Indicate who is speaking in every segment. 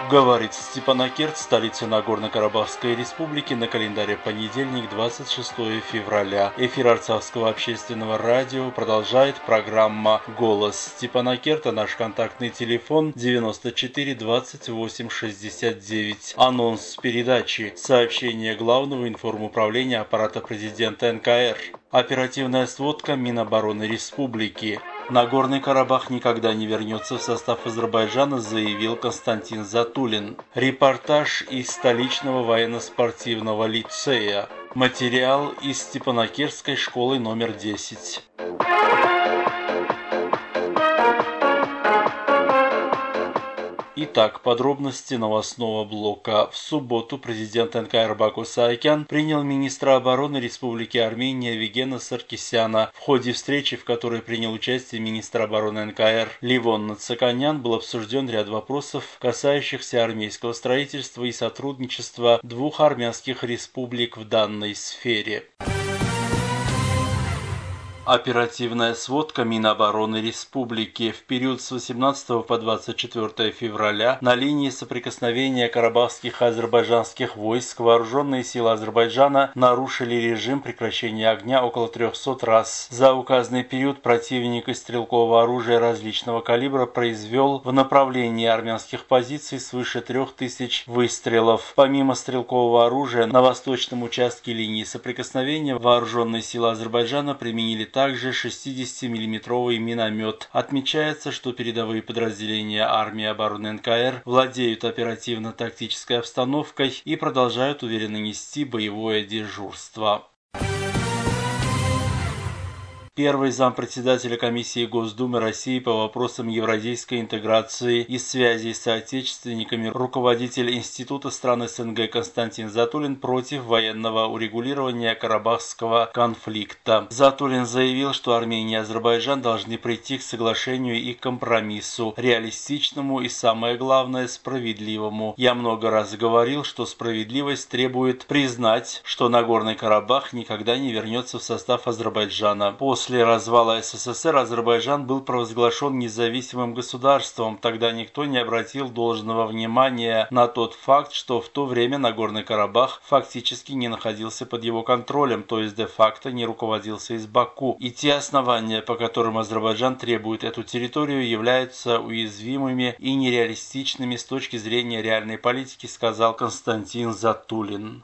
Speaker 1: Говорит Степанакерт, столица Нагорно-Карабахской республики, на календаре понедельник, 26 февраля. Эфир Арцахского общественного радио продолжает программа «Голос Степанакерта». Наш контактный телефон 94 28 69. Анонс передачи. Сообщение Главного информуправления аппарата президента НКР. Оперативная сводка Минобороны Республики. Нагорный Карабах никогда не вернется в состав Азербайджана, заявил Константин Затулин. Репортаж из столичного военно-спортивного лицея. Материал из Степанакертской школы номер 10. Итак, подробности новостного блока. В субботу президент НКР Баку Саакян принял министра обороны Республики Армения Вигена Саркисяна. В ходе встречи, в которой принял участие министр обороны НКР Ливон Нацаканян, был обсужден ряд вопросов, касающихся армейского строительства и сотрудничества двух армянских республик в данной сфере. Оперативная сводка Минобороны Республики. В период с 18 по 24 февраля на линии соприкосновения карабахских и азербайджанских войск вооруженные силы Азербайджана нарушили режим прекращения огня около 300 раз. За указанный период противник из стрелкового оружия различного калибра произвел в направлении армянских позиций свыше 3000 выстрелов. Помимо стрелкового оружия, на восточном участке линии соприкосновения вооруженные силы Азербайджана применили также 60-миллиметровый миномет. Отмечается, что передовые подразделения армии обороны НКР владеют оперативно-тактической обстановкой и продолжают уверенно нести боевое дежурство. Первый зампредседателя комиссии Госдумы России по вопросам евразийской интеграции и связи с соотечественниками, руководитель Института стран СНГ Константин Затулин против военного урегулирования карабахского конфликта. Затулин заявил, что Армения и Азербайджан должны прийти к соглашению и компромиссу, реалистичному и, самое главное, справедливому. Я много раз говорил, что справедливость требует признать, что Нагорный Карабах никогда не вернется в состав Азербайджана. После развала СССР Азербайджан был провозглашен независимым государством. Тогда никто не обратил должного внимания на тот факт, что в то время Нагорный Карабах фактически не находился под его контролем, то есть де-факто не руководился из Баку. И те основания, по которым Азербайджан требует эту территорию, являются уязвимыми и нереалистичными с точки зрения реальной политики, сказал Константин Затулин.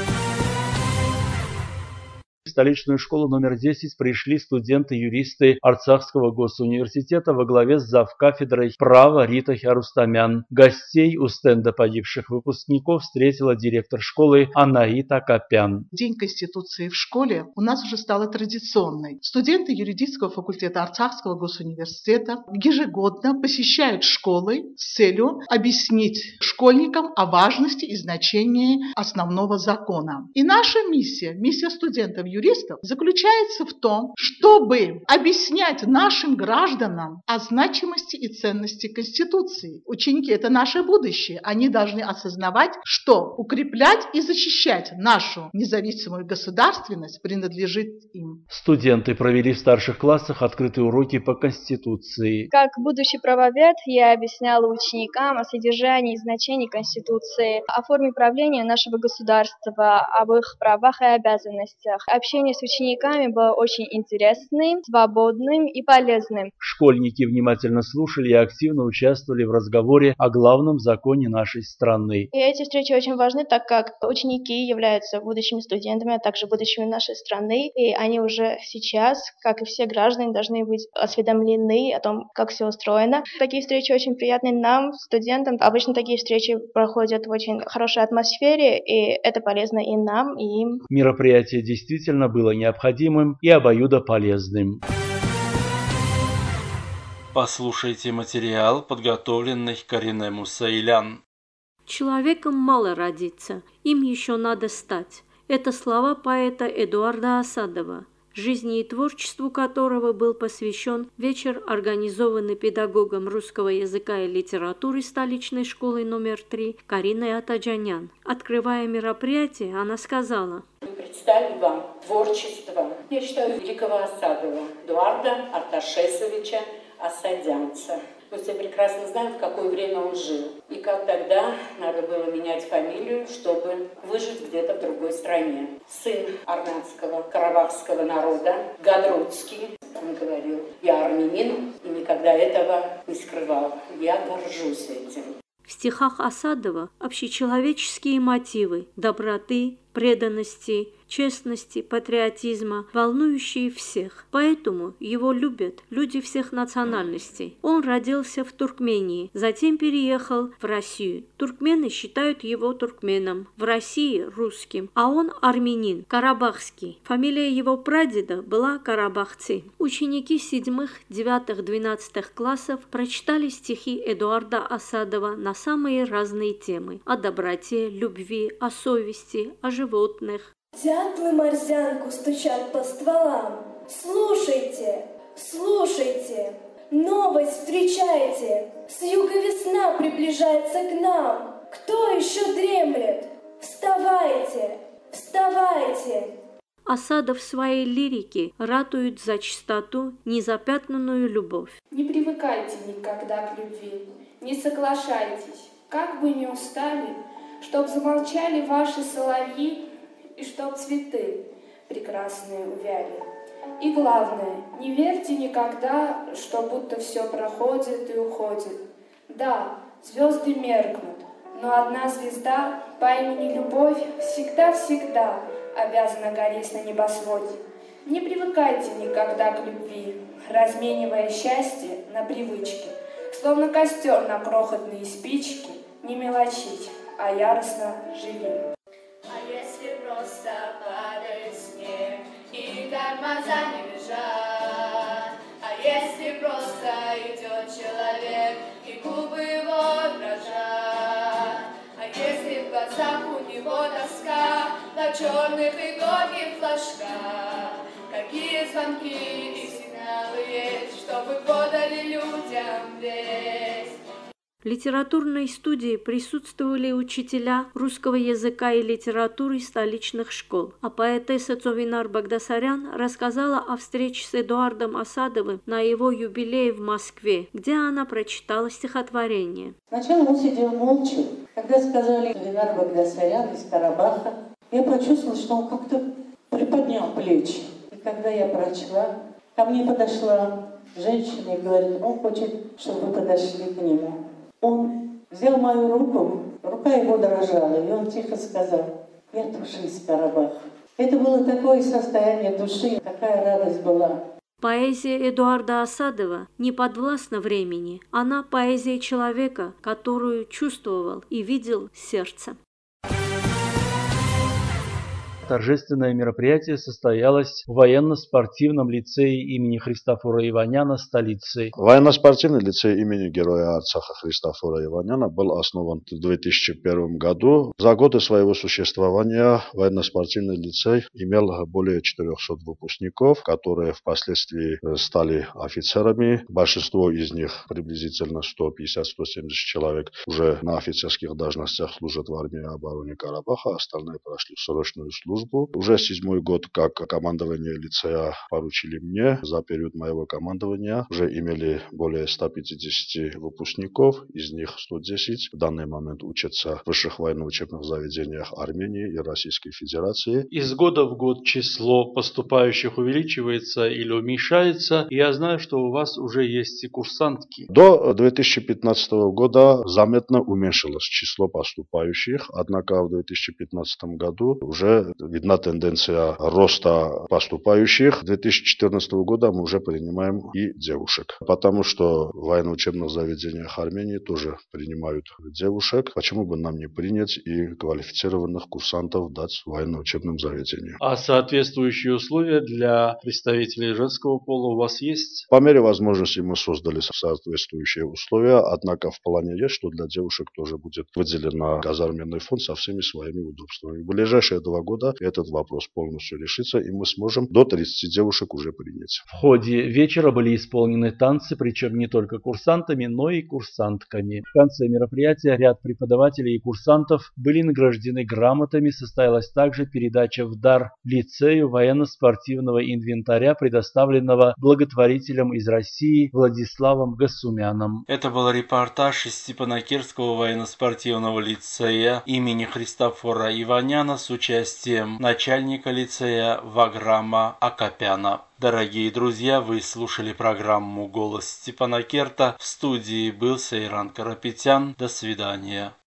Speaker 1: В столичную школу номер 10 пришли студенты-юристы Арцахского госуниверситета во главе с завкафедрой права Ритой Арустамян. Гостей у стенда погибших выпускников встретила директор школы Анаита Копян.
Speaker 2: День Конституции в школе у нас уже стала традиционной. Студенты юридического факультета Арцахского госуниверситета ежегодно посещают школы с целью объяснить школьникам о важности и значении основного закона. И наша миссия студентов-юристов заключается в том, чтобы объяснять нашим гражданам о значимости и ценности Конституции. Ученики – это наше будущее. Они должны осознавать, что укреплять и защищать нашу независимую государственность принадлежит им.
Speaker 1: Студенты провели в старших классах открытые уроки по Конституции.
Speaker 3: Как будущий правовед, я объясняла ученикам о содержании и значении Конституции, о форме правления нашего государства, об их правах и обязанностях. Общение с учениками было очень интересным, свободным и полезным.
Speaker 1: Школьники внимательно слушали и активно участвовали в разговоре о главном законе нашей страны.
Speaker 3: И эти встречи очень важны, так как ученики являются будущими студентами, а также будущими нашей страны. И они уже сейчас, как и все граждане, должны быть осведомлены о том, как все устроено. Такие встречи очень приятны нам, студентам. Обычно такие встречи проходят в очень хорошей атмосфере, и это полезно и нам, и им.
Speaker 1: Мероприятие действительно было необходимым и обоюдополезным. Послушайте материал, подготовленный Карине Мусаилян.
Speaker 4: Человеком мало родиться, им еще надо стать. Это слова поэта Эдуарда Асадова, жизни и творчеству которого был посвящен вечер, организованный педагогом русского языка и литературы столичной школы номер 3 Кариной Атаджанян. Открывая мероприятие, она сказала:
Speaker 5: представить вам творчество, я считаю, великого Асадова, Эдуарда Арташесовича Асадянца. Мы все прекрасно знаем, в какое время он жил. И как тогда надо было менять фамилию, чтобы выжить где-то в другой стране. Сын армянского, карабахского народа, Гадруцкий, он говорил: я армянин и никогда этого не скрывал. Я горжусь этим.
Speaker 4: В стихах Асадова общечеловеческие мотивы доброты, преданности, честности, патриотизма, волнующие всех. Поэтому его любят люди всех национальностей. Он родился в Туркмении, затем переехал в Россию. Туркмены считают его туркменом, в России – русским, а он армянин, карабахский. Фамилия его прадеда была Карабахцы. Ученики 7, 9, 12 классов прочитали стихи Эдуарда Асадова на самые разные темы – о доброте, любви, о совести, о животных.
Speaker 6: Дятлы морзянку стучат по стволам. Слушайте, слушайте, новость встречайте. С юга весна приближается к нам. Кто еще дремлет? Вставайте, вставайте.
Speaker 4: Асадов в своей лирике ратует за чистоту, незапятнанную любовь.
Speaker 7: Не привыкайте никогда к любви, не соглашайтесь, как бы ни устали, чтоб замолчали ваши соловьи и чтоб цветы прекрасные увяли. И главное, не верьте никогда, что будто все проходит и уходит. Да, звезды меркнут, но одна звезда по имени Любовь всегда-всегда обязана гореть на небосводе. Не привыкайте никогда к любви, разменивая счастье на привычки, словно костер на крохотные спички, не мелочить, а яростно живи.
Speaker 8: А если просто падает снег и тормоза не бежат, а если просто идет человек и губы его дрожат, а если в глазах у него тоска на черных и горьких флажках, какие звонки и сигналы есть, чтобы подали людям весть.
Speaker 4: В литературной студии присутствовали учителя русского языка и литературы столичных школ, а поэтесса Цовинар Багдасарян рассказала о встрече с Эдуардом Асадовым на его юбилее в Москве, где она прочитала стихотворение.
Speaker 9: Сначала он сидел молча. Когда сказали Цовинар Багдасарян из Карабаха, я почувствовала, что он как-то приподнял плечи. И когда я прочла, ко мне подошла женщина и говорит: он хочет, чтобы вы подошли к нему. Он взял мою руку, рука его дрожала, и он тихо сказал: я тоже из Карабаха. Это было такое состояние души, такая радость была.
Speaker 4: Поэзия Эдуарда Асадова не подвластна времени, она поэзия человека, которую чувствовал и видел сердцем.
Speaker 1: Торжественное мероприятие состоялось в военно-спортивном лицее имени Христофора Иваняна столицы.
Speaker 10: Военно-спортивный лицей имени Героя Арцаха Христофора Иваняна был основан в 2001 году. За годы своего существования военно-спортивный лицей имел более 400 выпускников, которые впоследствии стали офицерами. Большинство из них, приблизительно 150-170 человек, уже на офицерских должностях служат в армии обороны Карабаха, остальные прошли срочную службу. Уже 7-й год, как командование лицея поручили мне. За период моего командования уже имели более 150 выпускников, из них 110 в данный момент учатся в высших военно-учебных заведениях Армении и Российской Федерации.
Speaker 1: Из года в год число поступающих увеличивается или уменьшается. Я знаю, что у вас уже есть и курсантки.
Speaker 10: До 2015 года заметно уменьшилось число поступающих, однако в 2015 году уже видна тенденция роста поступающих. С 2014 года мы уже принимаем и девушек, потому что в военно-учебных заведениях Армении тоже принимают девушек. Почему бы нам не принять и квалифицированных курсантов дать военно-учебным заведениям?
Speaker 1: А соответствующие условия для представителей женского пола у вас есть?
Speaker 10: По мере возможности мы создали соответствующие условия, однако в плане есть, что для девушек тоже будет выделен казарменный фонд со всеми своими удобствами. В ближайшие 2 года этот вопрос полностью решится, и мы сможем до 30 девушек уже принять.
Speaker 1: В ходе вечера были исполнены танцы, причем не только курсантами, но и курсантками. В конце мероприятия ряд преподавателей и курсантов были награждены грамотами, состоялась также передача в дар лицею военно-спортивного инвентаря, предоставленного благотворителем из России Владиславом Гасумяном. Это был репортаж из Степанакерского военно-спортивного лицея имени Христофора Иваняна с участием начальника лицея Ваграма Акопяна. Дорогие друзья, вы слушали программу «Голос Степанакерта». В студии был Сейран Карапетян. До свидания.